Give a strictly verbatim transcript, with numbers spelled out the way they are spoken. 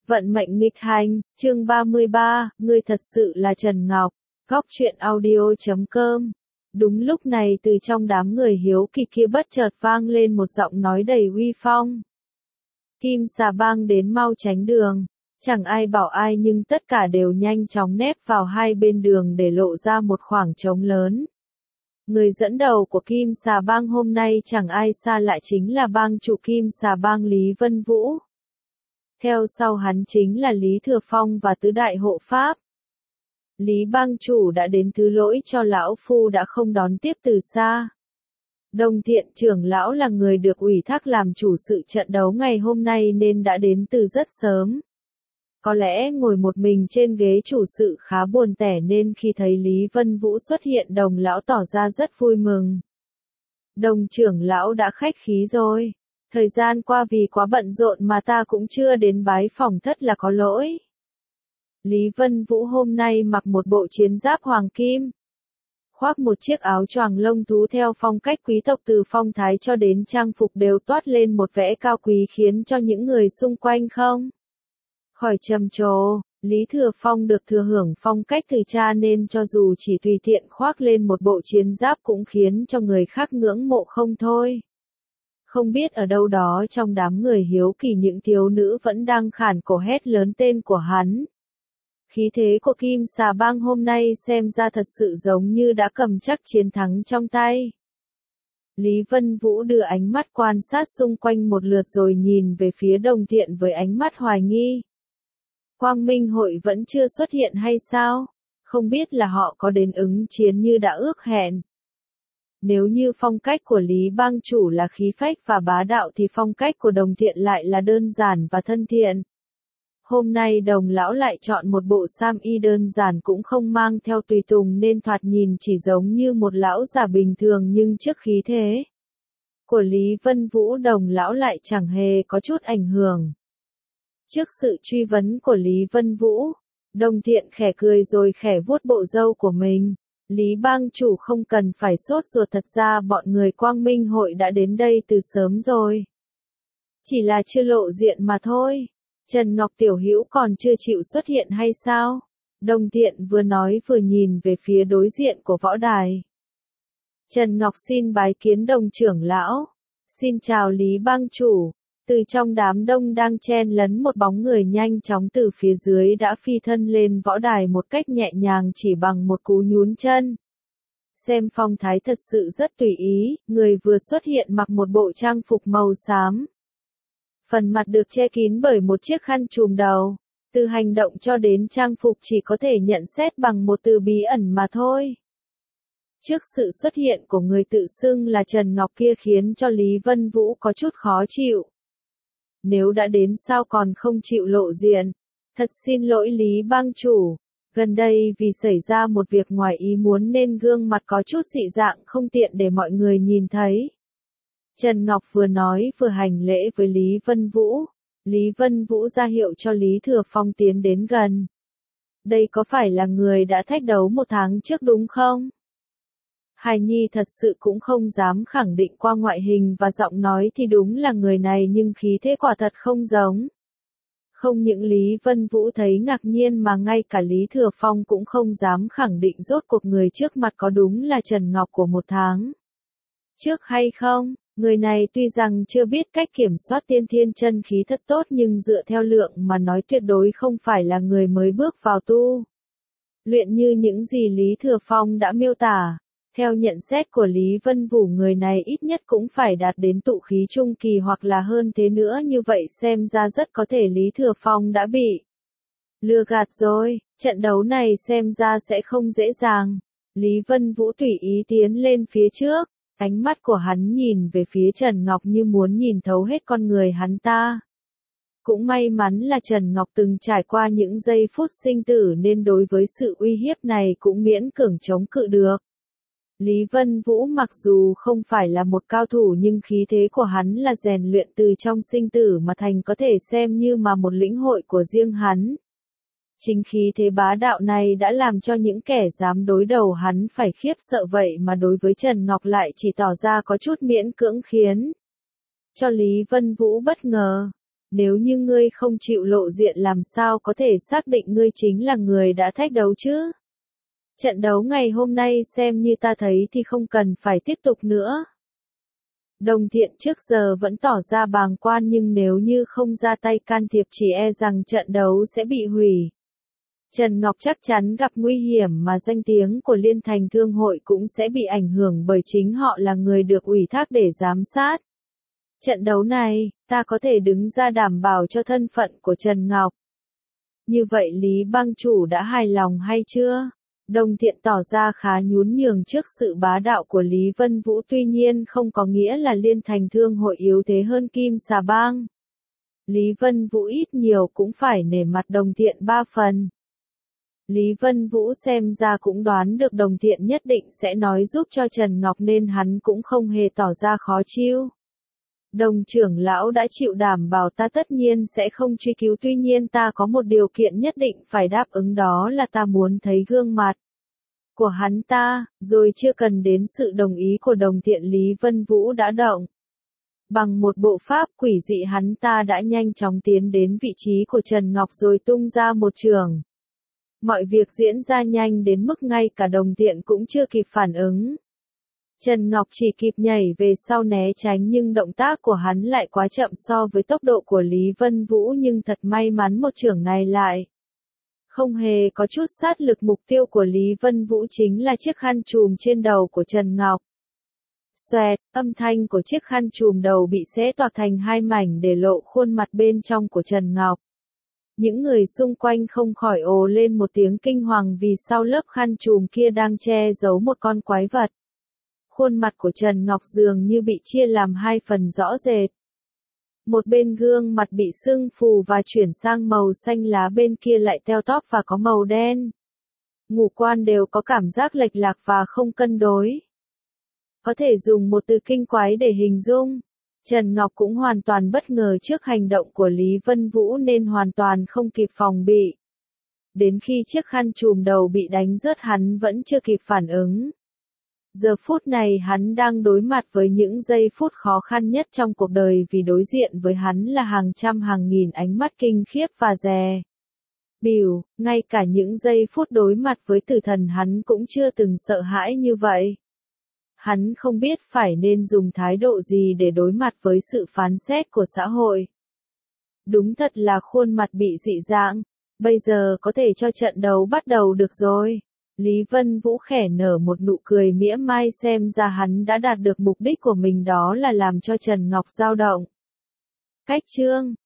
Vận mệnh nghịch hành, chương ba mươi ba, ngươi thật sự là Trần Ngọc. Góc truyện audio chấm com. Đúng lúc này từ trong đám người hiếu kỳ kia bất chợt vang lên một giọng nói đầy uy phong. Kim xà bang đến, mau tránh đường. Chẳng ai bảo ai nhưng tất cả đều nhanh chóng nép vào hai bên đường để lộ ra một khoảng trống lớn. Người dẫn đầu của Kim xà bang hôm nay chẳng ai xa lạ chính là bang chủ Kim xà bang Lý Vân Vũ. Theo sau hắn chính là Lý Thừa Phong và tứ đại hộ pháp. Lý bang chủ đã đến, thứ lỗi cho lão phu đã không đón tiếp từ xa. Đồng Thiện trưởng lão là người được ủy thác làm chủ sự trận đấu ngày hôm nay nên đã đến từ rất sớm. Có lẽ ngồi một mình trên ghế chủ sự khá buồn tẻ nên khi thấy Lý Vân Vũ xuất hiện, Đồng lão tỏ ra rất vui mừng. Đồng trưởng lão đã khách khí rồi. Thời gian qua vì quá bận rộn mà ta cũng chưa đến bái phỏng, thất là có lỗi. Lý Vân Vũ hôm nay mặc một bộ chiến giáp hoàng kim, khoác một chiếc áo choàng lông thú theo phong cách quý tộc, từ phong thái cho đến trang phục đều toát lên một vẻ cao quý khiến cho những người xung quanh không khỏi trầm trồ. Lý Thừa Phong được thừa hưởng phong cách từ cha nên cho dù chỉ tùy tiện khoác lên một bộ chiến giáp cũng khiến cho người khác ngưỡng mộ không thôi. Không biết ở đâu đó trong đám người hiếu kỳ những thiếu nữ vẫn đang khản cổ hét lớn tên của hắn. Khí thế của Kim xà bang hôm nay xem ra thật sự giống như đã cầm chắc chiến thắng trong tay. Lý Vân Vũ đưa ánh mắt quan sát xung quanh một lượt rồi nhìn về phía Đồng Thiện với ánh mắt hoài nghi. Quang Minh hội vẫn chưa xuất hiện hay sao? Không biết là họ có đến ứng chiến như đã ước hẹn. Nếu như phong cách của Lý bang chủ là khí phách và bá đạo thì phong cách của Đồng Thiện lại là đơn giản và thân thiện. Hôm nay Đồng lão lại chọn một bộ sam y đơn giản cũng không mang theo tùy tùng nên thoạt nhìn chỉ giống như một lão già bình thường, nhưng trước khí thế của Lý Vân Vũ, Đồng lão lại chẳng hề có chút ảnh hưởng. Trước sự truy vấn của Lý Vân Vũ, Đồng Thiện khẽ cười rồi khẽ vuốt bộ râu của mình. Lý bang chủ không cần phải sốt ruột, thật ra bọn người Quang Minh hội đã đến đây từ sớm rồi. Chỉ là chưa lộ diện mà thôi. Trần Ngọc tiểu hữu còn chưa chịu xuất hiện hay sao? Đồng Thiện vừa nói vừa nhìn về phía đối diện của võ đài. Trần Ngọc xin bái kiến Đồng trưởng lão. Xin chào Lý bang chủ. Từ trong đám đông đang chen lấn, một bóng người nhanh chóng từ phía dưới đã phi thân lên võ đài một cách nhẹ nhàng chỉ bằng một cú nhún chân. Xem phong thái thật sự rất tùy ý, người vừa xuất hiện mặc một bộ trang phục màu xám. Phần mặt được che kín bởi một chiếc khăn trùm đầu. Từ hành động cho đến trang phục chỉ có thể nhận xét bằng một từ bí ẩn mà thôi. Trước sự xuất hiện của người tự xưng là Trần Ngọc kia khiến cho Lý Vân Vũ có chút khó chịu. Nếu đã đến sao còn không chịu lộ diện? Thật xin lỗi Lý bang chủ. Gần đây vì xảy ra một việc ngoài ý muốn nên gương mặt có chút dị dạng, không tiện để mọi người nhìn thấy. Trần Ngọc vừa nói vừa hành lễ với Lý Vân Vũ. Lý Vân Vũ ra hiệu cho Lý Thừa Phong tiến đến gần. Đây có phải là người đã thách đấu một tháng trước đúng không? Hài Nhi thật sự cũng không dám khẳng định, qua ngoại hình và giọng nói thì đúng là người này, nhưng khí thế quả thật không giống. Không những Lý Vân Vũ thấy ngạc nhiên mà ngay cả Lý Thừa Phong cũng không dám khẳng định rốt cuộc người trước mặt có đúng là Trần Ngọc của một tháng trước hay không. Người này tuy rằng chưa biết cách kiểm soát tiên thiên chân khí thật tốt nhưng dựa theo lượng mà nói tuyệt đối không phải là người mới bước vào tu luyện như những gì Lý Thừa Phong đã miêu tả. Theo nhận xét của Lý Vân Vũ, người này ít nhất cũng phải đạt đến tụ khí trung kỳ hoặc là hơn thế nữa, như vậy xem ra rất có thể Lý Thừa Phong đã bị lừa gạt rồi. Trận đấu này xem ra sẽ không dễ dàng. Lý Vân Vũ tùy ý tiến lên phía trước, ánh mắt của hắn nhìn về phía Trần Ngọc như muốn nhìn thấu hết con người hắn ta. Cũng may mắn là Trần Ngọc từng trải qua những giây phút sinh tử nên đối với sự uy hiếp này cũng miễn cưỡng chống cự được. Lý Vân Vũ mặc dù không phải là một cao thủ nhưng khí thế của hắn là rèn luyện từ trong sinh tử mà thành, có thể xem như mà một lĩnh hội của riêng hắn. Chính khí thế bá đạo này đã làm cho những kẻ dám đối đầu hắn phải khiếp sợ, vậy mà đối với Trần Ngọc lại chỉ tỏ ra có chút miễn cưỡng khiến cho Lý Vân Vũ bất ngờ. Nếu như ngươi không chịu lộ diện làm sao có thể xác định ngươi chính là người đã thách đấu chứ? Trận đấu ngày hôm nay xem như ta thấy thì không cần phải tiếp tục nữa. Đồng Thiện trước giờ vẫn tỏ ra bàng quan nhưng nếu như không ra tay can thiệp chỉ e rằng trận đấu sẽ bị hủy. Trần Ngọc chắc chắn gặp nguy hiểm mà danh tiếng của Liên Thành Thương hội cũng sẽ bị ảnh hưởng bởi chính họ là người được ủy thác để giám sát. Trận đấu này, ta có thể đứng ra đảm bảo cho thân phận của Trần Ngọc. Như vậy Lý Bang chủ đã hài lòng hay chưa? Đồng Thiện tỏ ra khá nhún nhường trước sự bá đạo của Lý Vân Vũ, tuy nhiên không có nghĩa là Liên Thành Thương hội yếu thế hơn Kim Xà Bang. Lý Vân Vũ ít nhiều cũng phải nể mặt Đồng Thiện ba phần. Lý Vân Vũ xem ra cũng đoán được Đồng Thiện nhất định sẽ nói giúp cho Trần Ngọc nên hắn cũng không hề tỏ ra khó chịu. Đồng trưởng lão đã chịu đảm bảo ta tất nhiên sẽ không truy cứu, tuy nhiên ta có một điều kiện nhất định phải đáp ứng, đó là ta muốn thấy gương mặt của hắn ta, rồi chưa cần đến sự đồng ý của Đồng Thiện Lý Vân Vũ đã động. Bằng một bộ pháp quỷ dị hắn ta đã nhanh chóng tiến đến vị trí của Trần Ngọc rồi tung ra một chưởng. Mọi việc diễn ra nhanh đến mức ngay cả Đồng Thiện cũng chưa kịp phản ứng. Trần Ngọc chỉ kịp nhảy về sau né tránh nhưng động tác của hắn lại quá chậm so với tốc độ của Lý Vân Vũ, nhưng thật may mắn một chưởng này lại không hề có chút sát lực. Mục tiêu của Lý Vân Vũ chính là chiếc khăn trùm trên đầu của Trần Ngọc. Xoẹt, âm thanh của chiếc khăn trùm đầu bị xé toạc thành hai mảnh để lộ khuôn mặt bên trong của Trần Ngọc. Những người xung quanh không khỏi ồ lên một tiếng kinh hoàng vì sau lớp khăn trùm kia đang che giấu một con quái vật. Khuôn mặt của Trần Ngọc dường như bị chia làm hai phần rõ rệt. Một bên gương mặt bị sưng phù và chuyển sang màu xanh lá, bên kia lại teo tóp và có màu đen. Ngũ quan đều có cảm giác lệch lạc và không cân đối. Có thể dùng một từ kinh quái để hình dung. Trần Ngọc cũng hoàn toàn bất ngờ trước hành động của Lý Vân Vũ nên hoàn toàn không kịp phòng bị. Đến khi chiếc khăn trùm đầu bị đánh rớt hắn vẫn chưa kịp phản ứng. Giờ phút này hắn đang đối mặt với những giây phút khó khăn nhất trong cuộc đời, vì đối diện với hắn là hàng trăm hàng nghìn ánh mắt kinh khiếp và dè bỉu. Ngay cả những giây phút đối mặt với tử thần hắn cũng chưa từng sợ hãi như vậy. Hắn không biết phải nên dùng thái độ gì để đối mặt với sự phán xét của xã hội. Đúng thật là khuôn mặt bị dị dạng. Bây giờ có thể cho trận đấu bắt đầu được rồi. Lý Vân Vũ khẽ nở một nụ cười mỉa mai, xem ra hắn đã đạt được mục đích của mình, đó là làm cho Trần Ngọc dao động. Cách chương